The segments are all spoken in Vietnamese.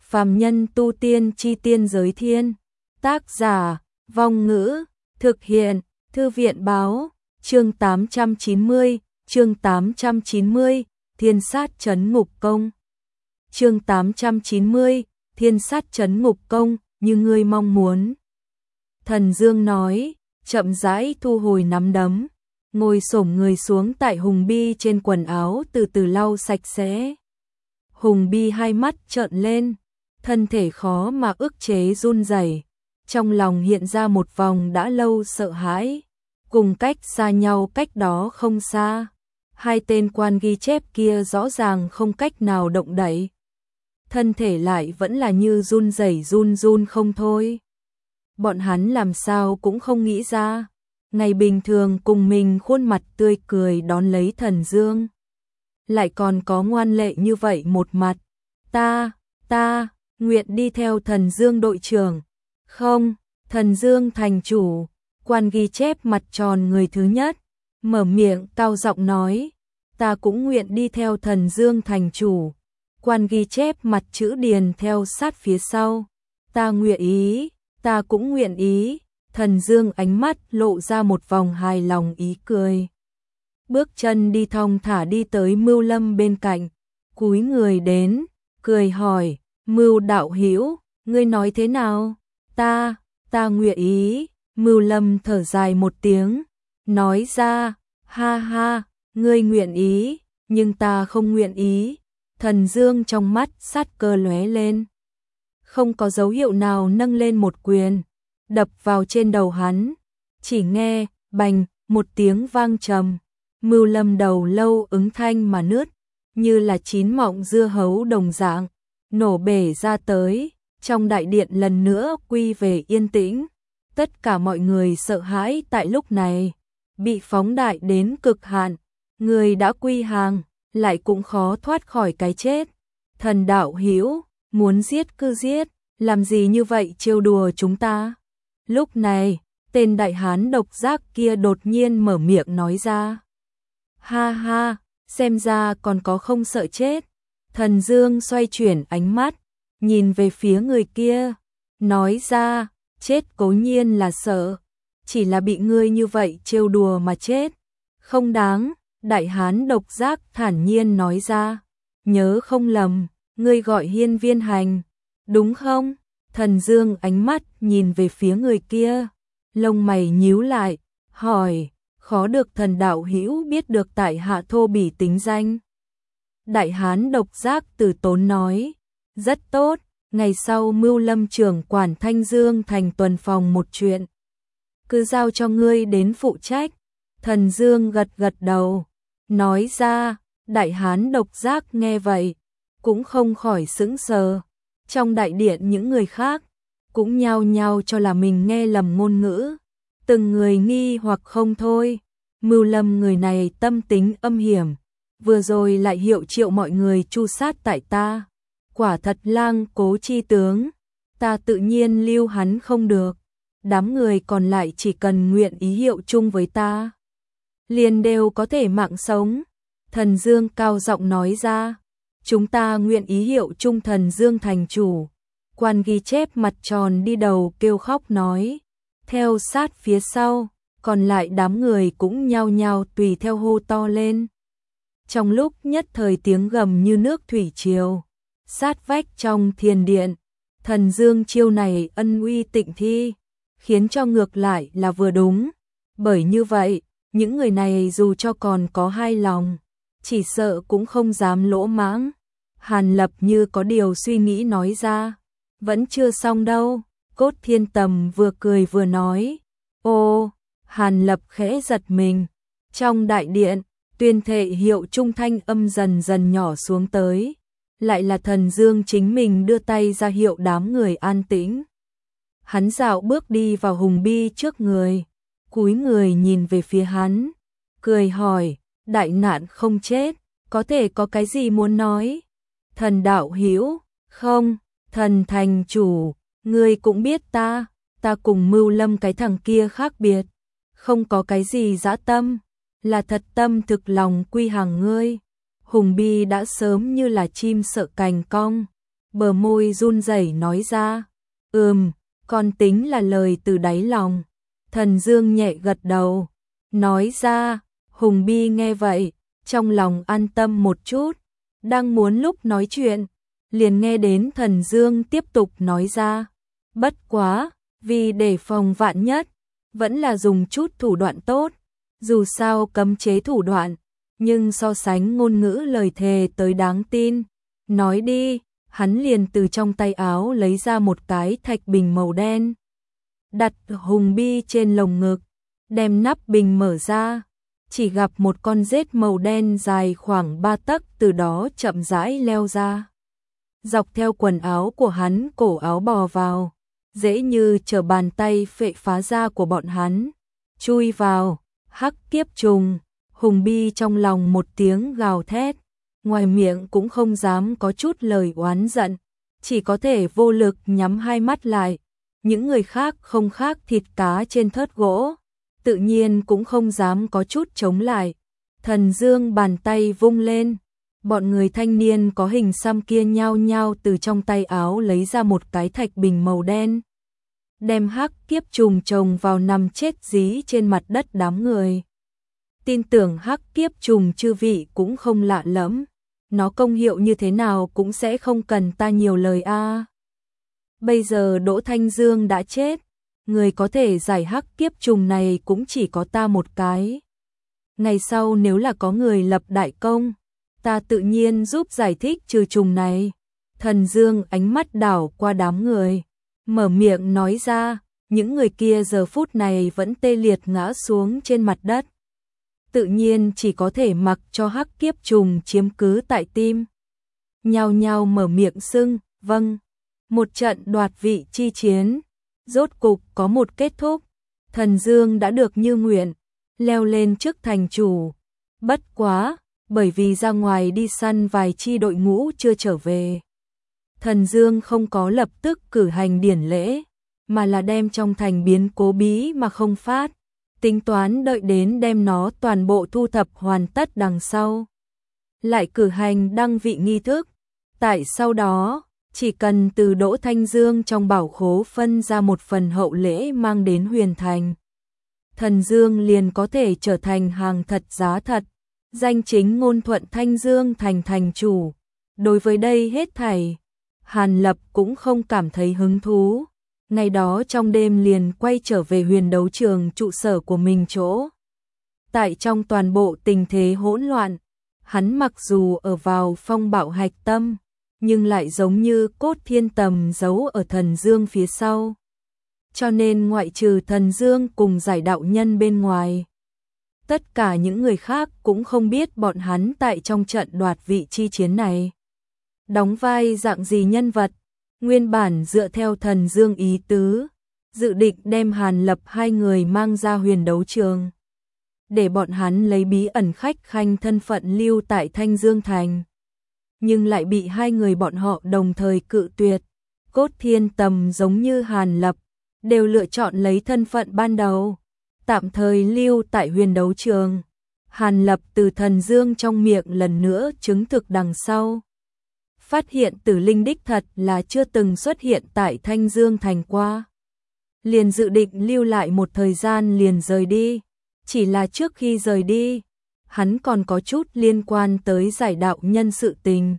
Phàm nhân tu tiên chi tiên giới thiên. Tác giả, Vong Ngữ, thực hiện, Thư viện báo, chương 890, Thiên sát trấn ngục công. Chương 890, Thiên sát trấn ngục công, như ngươi mong muốn. Thần Dương nói, chậm rãi thu hồi nắm đấm, ngồi xổm người xuống tại Hùng Bi trên quần áo từ từ lau sạch sẽ. Hùng Bi hai mắt trợn lên, thân thể khó mà ức chế run rẩy, trong lòng hiện ra một vòng đã lâu sợ hãi. Cùng cách xa nhau cách đó không xa, hai tên quan ghi chép kia rõ ràng không cách nào động đậy, thân thể lại vẫn là như run rẩy run run không thôi. Bọn hắn làm sao cũng không nghĩ ra, ngày bình thường cùng mình khuôn mặt tươi cười đón lấy Thần Dương, lại còn có ngoan lệ như vậy một mặt. Ta nguyện đi theo Thần Dương đội trưởng. Không, Thần Dương thành chủ. Quan ghi chép mặt tròn người thứ nhất, mở miệng cao giọng nói, ta cũng nguyện đi theo Thần Dương thành chủ. Quan ghi chép mặt chữ điền theo sát phía sau, ta nguyện ý, ta cũng nguyện ý. Thần Dương ánh mắt lộ ra một vòng hài lòng ý cười. Bước chân đi thong thả đi tới Mưu Lâm bên cạnh, cúi người đến, cười hỏi, Mưu đạo hữu, ngươi nói thế nào? Ta nguyện ý. Mưu Lâm thở dài một tiếng, nói ra, ha ha, ngươi nguyện ý, nhưng ta không nguyện ý. Thần Dương trong mắt sát cơ lóe lên, không có dấu hiệu nào nâng lên một quyền, đập vào trên đầu hắn. Chỉ nghe, bành, một tiếng vang trầm, Mưu Lâm đầu lâu ứng thanh mà nứt, như là chín mọng dưa hấu đồng dạng, nổ bể ra tới. Trong đại điện lần nữa quy về yên tĩnh. Tất cả mọi người sợ hãi tại lúc này, bị phóng đại đến cực hạn, người đã quy hàng, lại cũng khó thoát khỏi cái chết. Thần đạo hữu, muốn giết cứ giết, làm gì như vậy trêu đùa chúng ta? Lúc này, tên đại hán độc giác kia đột nhiên mở miệng nói ra. Ha ha, xem ra còn có không sợ chết. Thần Dương xoay chuyển ánh mắt, nhìn về phía người kia, nói ra, chết cố nhiên là sợ, chỉ là bị ngươi như vậy trêu đùa mà chết, không đáng. Đại hán độc giác thản nhiên nói ra, nhớ không lầm, ngươi gọi Hiên Viên Hành, đúng không? Thần Dương ánh mắt nhìn về phía người kia, lông mày nhíu lại, hỏi, khó được thần đạo hữu biết được tại hạ thô bỉ tính danh. Đại hán độc giác từ tốn nói, rất tốt. Ngày sau Mưu Lâm trưởng quản Thanh Dương thành tuần phòng một chuyện, cứ giao cho ngươi đến phụ trách. Thần Dương gật gật đầu, nói ra. Đại hán độc giác nghe vậy, cũng không khỏi sững sờ. Trong đại điện những người khác, cũng nhao nhao cho là mình nghe lầm ngôn ngữ. Từng người nghi hoặc không thôi. Mưu Lâm người này tâm tính âm hiểm, vừa rồi lại hiệu triệu mọi người tru sát tại ta. Quả thật lang cố chi tướng, ta tự nhiên lưu hắn không được. Đám người còn lại chỉ cần nguyện ý hiệu chung với ta, liền đều có thể mạng sống. Thần Dương cao giọng nói ra, chúng ta nguyện ý hiệu chung Thần Dương thành chủ. Quan ghi chép mặt tròn đi đầu kêu khóc nói, theo sát phía sau, còn lại đám người cũng nhao nhao tùy theo hô to lên. Trong lúc nhất thời tiếng gầm như nước thủy triều sát vách trong thiền điện. Thần Dương chiêu này ân uy tịnh thi, khiến cho ngược lại là vừa đúng. Bởi như vậy, những người này dù cho còn có hai lòng, chỉ sợ cũng không dám lỗ mãng. Hàn Lập như có điều suy nghĩ nói ra, vẫn chưa xong đâu. Cốt Thiên Tầm vừa cười vừa nói, ô. Hàn Lập khẽ giật mình. Trong đại điện, tuyên thệ hiệu trung thanh âm dần dần nhỏ xuống tới. Lại là Thần Dương chính mình đưa tay ra hiệu đám người an tĩnh. Hắn dạo bước đi vào Hùng Bi trước người, cúi người nhìn về phía hắn, cười hỏi, đại nạn không chết, có thể có cái gì muốn nói? Thần đạo hữu, không, thần thành chủ, ngươi cũng biết ta cùng Mưu Lâm cái thằng kia khác biệt, không có cái gì dã tâm, là thật tâm thực lòng quy hàng ngươi. Hùng Bi đã sớm như là chim sợ cành cong, bờ môi run rẩy nói ra, con tính là lời từ đáy lòng. Thần Dương nhẹ gật đầu, nói ra, Hùng Bi nghe vậy, trong lòng an tâm một chút, đang muốn lúc nói chuyện, liền nghe đến Thần Dương tiếp tục nói ra, bất quá, vì để phòng vạn nhất, vẫn là dùng chút thủ đoạn tốt, dù sao cấm chế thủ đoạn, nhưng so sánh ngôn ngữ lời thề tới đáng tin. Nói đi, hắn liền từ trong tay áo lấy ra một cái thạch bình màu đen, đặt Hùng Bi trên lồng ngực, đem nắp bình mở ra, chỉ gặp một con rết màu đen dài khoảng 3 tấc từ đó chậm rãi leo ra. Dọc theo quần áo của hắn, cổ áo bò vào, dễ như trở bàn tay phệ phá da của bọn hắn, chui vào, hắc kiếp trùng. Hùng Bi trong lòng một tiếng gào thét, ngoài miệng cũng không dám có chút lời oán giận, chỉ có thể vô lực nhắm hai mắt lại. Những người khác không khác thịt cá trên thớt gỗ, tự nhiên cũng không dám có chút chống lại. Thần Dương bàn tay vung lên, bọn người thanh niên có hình xăm kia nhao nhao từ trong tay áo lấy ra một cái thạch bình màu đen, đem hắc kiếp trùng chồng vào nằm chết dí trên mặt đất đám người. Tin tưởng hắc kiếp trùng chư vị cũng không lạ lẫm, nó công hiệu như thế nào cũng sẽ không cần ta nhiều lời a. Bây giờ Đỗ Thanh Dương đã chết, người có thể giải hắc kiếp trùng này cũng chỉ có ta một cái. Ngày sau nếu là có người lập đại công, ta tự nhiên giúp giải thích trừ trùng này. Thần Dương ánh mắt đảo qua đám người, mở miệng nói ra, những người kia giờ phút này vẫn tê liệt ngã xuống trên mặt đất. Tự nhiên chỉ có thể mặc cho hắc kiếp trùng chiếm cứ tại tim. Nhao nhao mở miệng xưng, vâng. Một trận đoạt vị chi chiến, rốt cục có một kết thúc. Thần Dương đã được như nguyện, leo lên chức thành chủ. Bất quá, bởi vì ra ngoài đi săn vài chi đội ngũ chưa trở về, Thần Dương không có lập tức cử hành điển lễ, mà là đem trong thành biến cố bí mà không phát, tính toán đợi đến đem nó toàn bộ thu thập hoàn tất đằng sau, lại cử hành đăng vị nghi thức. Tại sau đó, chỉ cần từ Đỗ Thanh Dương trong bảo khố phân ra một phần hậu lễ mang đến Huyền Thành, Thần Dương liền có thể trở thành hàng thật giá thật, danh chính ngôn thuận Thanh Dương thành thành chủ. Đối với đây hết thảy, Hàn Lập cũng không cảm thấy hứng thú. Ngày đó trong đêm liền quay trở về huyền đấu trường trụ sở của mình chỗ. Tại trong toàn bộ tình thế hỗn loạn, hắn mặc dù ở vào phong bạo hạch tâm, nhưng lại giống như cốt thiên tầm giấu ở Thần Dương phía sau. Cho nên ngoại trừ Thần Dương cùng giải đạo nhân bên ngoài, tất cả những người khác cũng không biết bọn hắn tại trong trận đoạt vị chi chiến này đóng vai dạng gì nhân vật. Nguyên bản dựa theo Thần Dương ý tứ, dự định đem Hàn Lập hai người mang ra huyền đấu trường, để bọn hắn lấy bí ẩn khách khanh thân phận lưu tại Thanh Dương Thành. Nhưng lại bị hai người bọn họ đồng thời cự tuyệt. Cốt thiên tầm giống như Hàn Lập, đều lựa chọn lấy thân phận ban đầu, tạm thời lưu tại huyền đấu trường. Hàn Lập từ Thần Dương trong miệng lần nữa chứng thực đằng sau, phát hiện Tử Linh đích thật là chưa từng xuất hiện tại Thanh Dương Thành qua. Liền dự định lưu lại một thời gian liền rời đi. Chỉ là trước khi rời đi, hắn còn có chút liên quan tới giải đạo nhân sự tình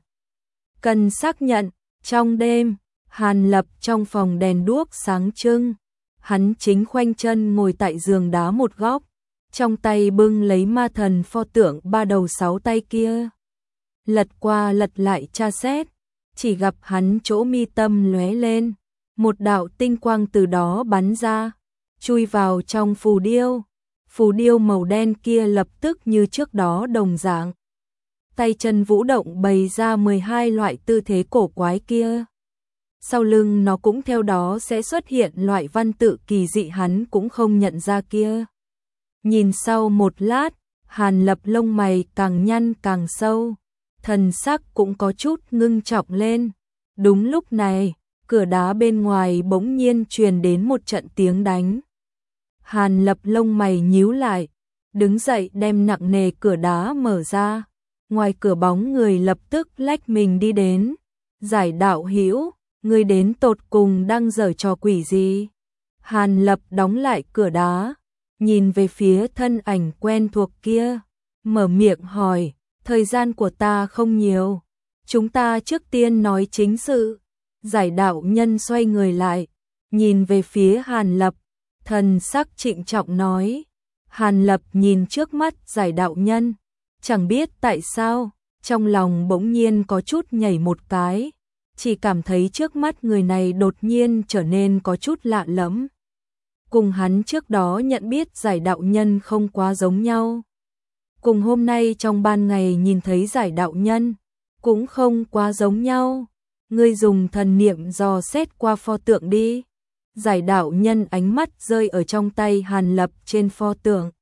cần xác nhận. Trong đêm, Hàn Lập trong phòng đèn đuốc sáng trưng, hắn chính khoanh chân ngồi tại giường đá một góc, trong tay bưng lấy ma thần pho tượng ba đầu sáu tay kia. Lật qua lật lại tra xét, chỉ gặp hắn chỗ mi tâm lóe lên, một đạo tinh quang từ đó bắn ra, chui vào trong phù điêu. Phù điêu màu đen kia lập tức như trước đó đồng dạng, tay chân vũ động bày ra 12 loại tư thế cổ quái kia. Sau lưng nó cũng theo đó sẽ xuất hiện loại văn tự kỳ dị hắn cũng không nhận ra kia. Nhìn sau một lát, Hàn Lập lông mày càng nhăn càng sâu, thần sắc cũng có chút ngưng trọng lên. Đúng lúc này, cửa đá bên ngoài bỗng nhiên truyền đến một trận tiếng đánh. Hàn Lập lông mày nhíu lại, đứng dậy đem nặng nề cửa đá mở ra. Ngoài cửa bóng người lập tức lách mình đi đến, Giải đạo hữu, ngươi đến tột cùng đang giở trò quỷ gì? Hàn Lập đóng lại cửa đá, nhìn về phía thân ảnh quen thuộc kia, mở miệng hỏi, thời gian của ta không nhiều, chúng ta trước tiên nói chính sự. Giải đạo nhân xoay người lại, nhìn về phía Hàn Lập, thần sắc trịnh trọng nói. Hàn Lập nhìn trước mắt giải đạo nhân, chẳng biết tại sao, trong lòng bỗng nhiên có chút nhảy một cái, chỉ cảm thấy trước mắt người này đột nhiên trở nên có chút lạ lẫm. Cùng hắn trước đó nhận biết giải đạo nhân không quá giống nhau. Cùng hôm nay trong ban ngày nhìn thấy giải đạo nhân, cũng không quá giống nhau. Ngươi dùng thần niệm dò xét qua pho tượng đi. Giải đạo nhân ánh mắt rơi ở trong tay Hàn Lập trên pho tượng.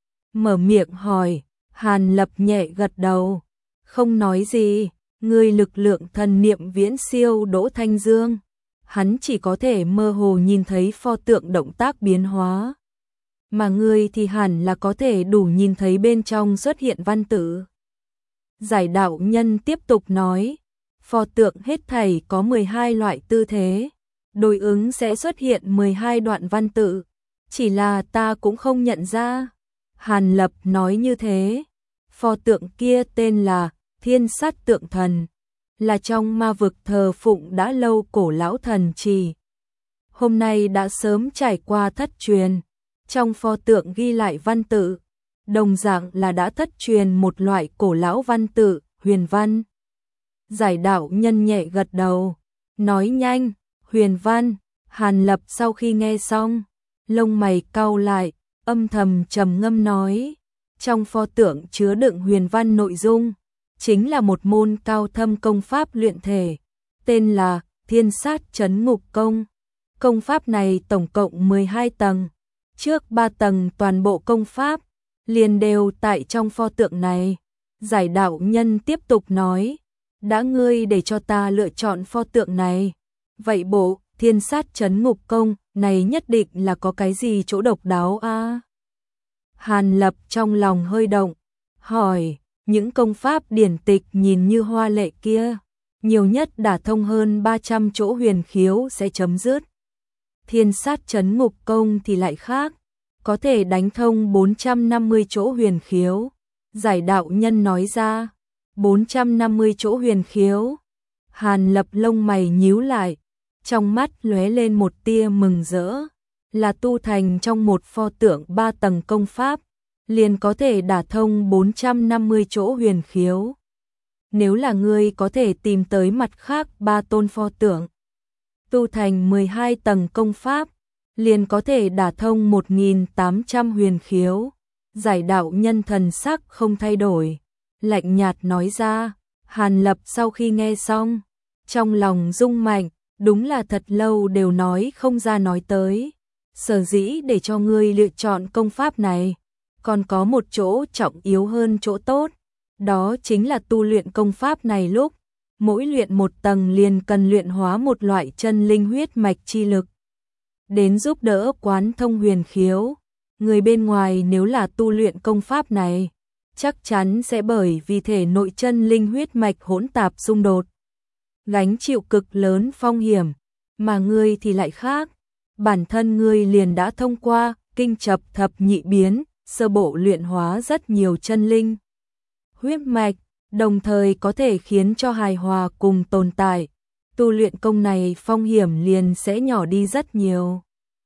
Mở miệng hỏi, Hàn Lập nhẹ gật đầu, không nói gì. Ngươi lực lượng thần niệm viễn siêu Đỗ Thanh Dương. Hắn chỉ có thể mơ hồ nhìn thấy pho tượng động tác biến hóa. Mà ngươi thì hẳn là có thể đủ nhìn thấy bên trong xuất hiện văn tự. Giải đạo nhân tiếp tục nói, pho tượng hết thảy có 12 loại tư thế, đối ứng sẽ xuất hiện 12 đoạn văn tự, chỉ là ta cũng không nhận ra. Hàn Lập nói như thế, pho tượng kia tên là Thiên Sát Tượng Thần, là trong ma vực thờ phụng đã lâu cổ lão thần trì. Hôm nay đã sớm trải qua thất truyền, trong pho tượng ghi lại văn tự, đồng dạng là đã thất truyền một loại cổ lão văn tự, huyền văn. Giải đạo nhân nhẹ gật đầu, nói nhanh, huyền văn. Hàn Lập sau khi nghe xong, lông mày cau lại, âm thầm trầm ngâm nói, trong pho tượng chứa đựng huyền văn nội dung, chính là một môn cao thâm công pháp luyện thể, tên là Thiên Sát Chấn Ngục Công. Công pháp này tổng cộng 12 tầng, trước 3 tầng toàn bộ công pháp liền đều tại trong pho tượng này. Giải đạo nhân tiếp tục nói, đã ngươi để cho ta lựa chọn pho tượng này, vậy bộ Thiên Sát Chấn Ngục Công này nhất định là có cái gì chỗ độc đáo a? Hàn Lập trong lòng hơi động, hỏi, những công pháp điển tịch nhìn như hoa lệ kia, nhiều nhất đả thông hơn 300 chỗ huyền khiếu sẽ chấm dứt. Thiên Sát Chấn Ngục Công thì lại khác, có thể đánh thông 450 chỗ huyền khiếu. Giải đạo nhân nói ra, 450 chỗ huyền khiếu. Hàn Lập lông mày nhíu lại, trong mắt lóe lên một tia mừng rỡ, là tu thành trong một pho tượng 3 tầng công pháp, liền có thể đả thông 450 chỗ huyền khiếu. Nếu là ngươi có thể tìm tới mặt khác 3 tôn pho tượng, tu thành 12 tầng công pháp, liền có thể đả thông 1.800 huyền khiếu. Giải đạo nhân thần sắc không thay đổi, lạnh nhạt nói ra. Hàn Lập sau khi nghe xong, trong lòng rung mạnh, đúng là thật lâu đều nói không ra nói tới. Sở dĩ để cho ngươi lựa chọn công pháp này, còn có một chỗ trọng yếu hơn chỗ tốt, đó chính là tu luyện công pháp này lúc, mỗi luyện một tầng liền cần luyện hóa một loại chân linh huyết mạch chi lực, đến giúp đỡ quán thông huyền khiếu. Người bên ngoài nếu là tu luyện công pháp này, chắc chắn sẽ bởi vì thể nội chân linh huyết mạch hỗn tạp xung đột, gánh chịu cực lớn phong hiểm, mà ngươi thì lại khác. Bản thân ngươi liền đã thông qua kinh chập thập nhị biến, sơ bộ luyện hóa rất nhiều chân linh huyết mạch, đồng thời có thể khiến cho hài hòa cùng tồn tại. Tu luyện công này phong hiểm liền sẽ nhỏ đi rất nhiều.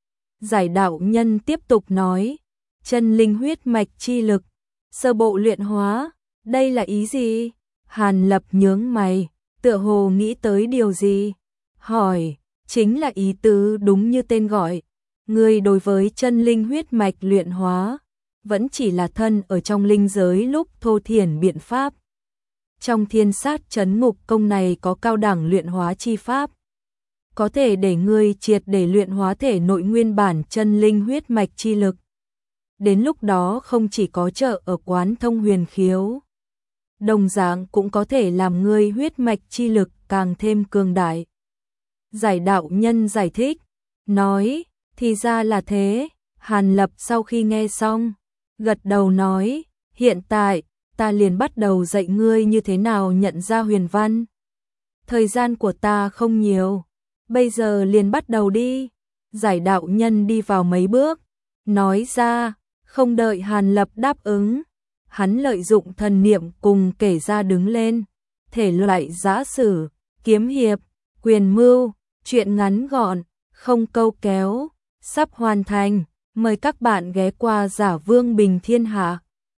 Giải đạo nhân tiếp tục nói, chân linh huyết mạch chi lực, sơ bộ luyện hóa, đây là ý gì? Hàn Lập nhướng mày, tựa hồ nghĩ tới điều gì, hỏi, chính là ý tứ đúng như tên gọi, người đối với chân linh huyết mạch luyện hóa, vẫn chỉ là thân ở trong linh giới lúc thô thiển biện pháp. Trong Thiên Sát Chấn Ngục Công này có cao đẳng luyện hóa chi pháp, có thể để ngươi triệt để luyện hóa thể nội nguyên bản chân linh huyết mạch chi lực. Đến lúc đó không chỉ có trợ ở quán thông huyền khiếu, đồng dạng cũng có thể làm ngươi huyết mạch chi lực càng thêm cường đại. Giải đạo nhân giải thích, nói, thì ra là thế. Hàn Lập sau khi nghe xong, gật đầu nói, hiện tại, ta liền bắt đầu dạy ngươi như thế nào nhận ra huyền văn. thời gian của ta không nhiều, bây giờ liền bắt đầu đi. Giải đạo nhân đi vào mấy bước, nói ra, không đợi Hàn Lập đáp ứng. Hắn lợi dụng thần niệm cùng kể ra đứng lên, thể loại giã sử, kiếm hiệp, quyền mưu, chuyện ngắn gọn, không câu kéo, sắp hoàn thành, mời các bạn ghé qua Giả Vương Bình Thiên Hạ.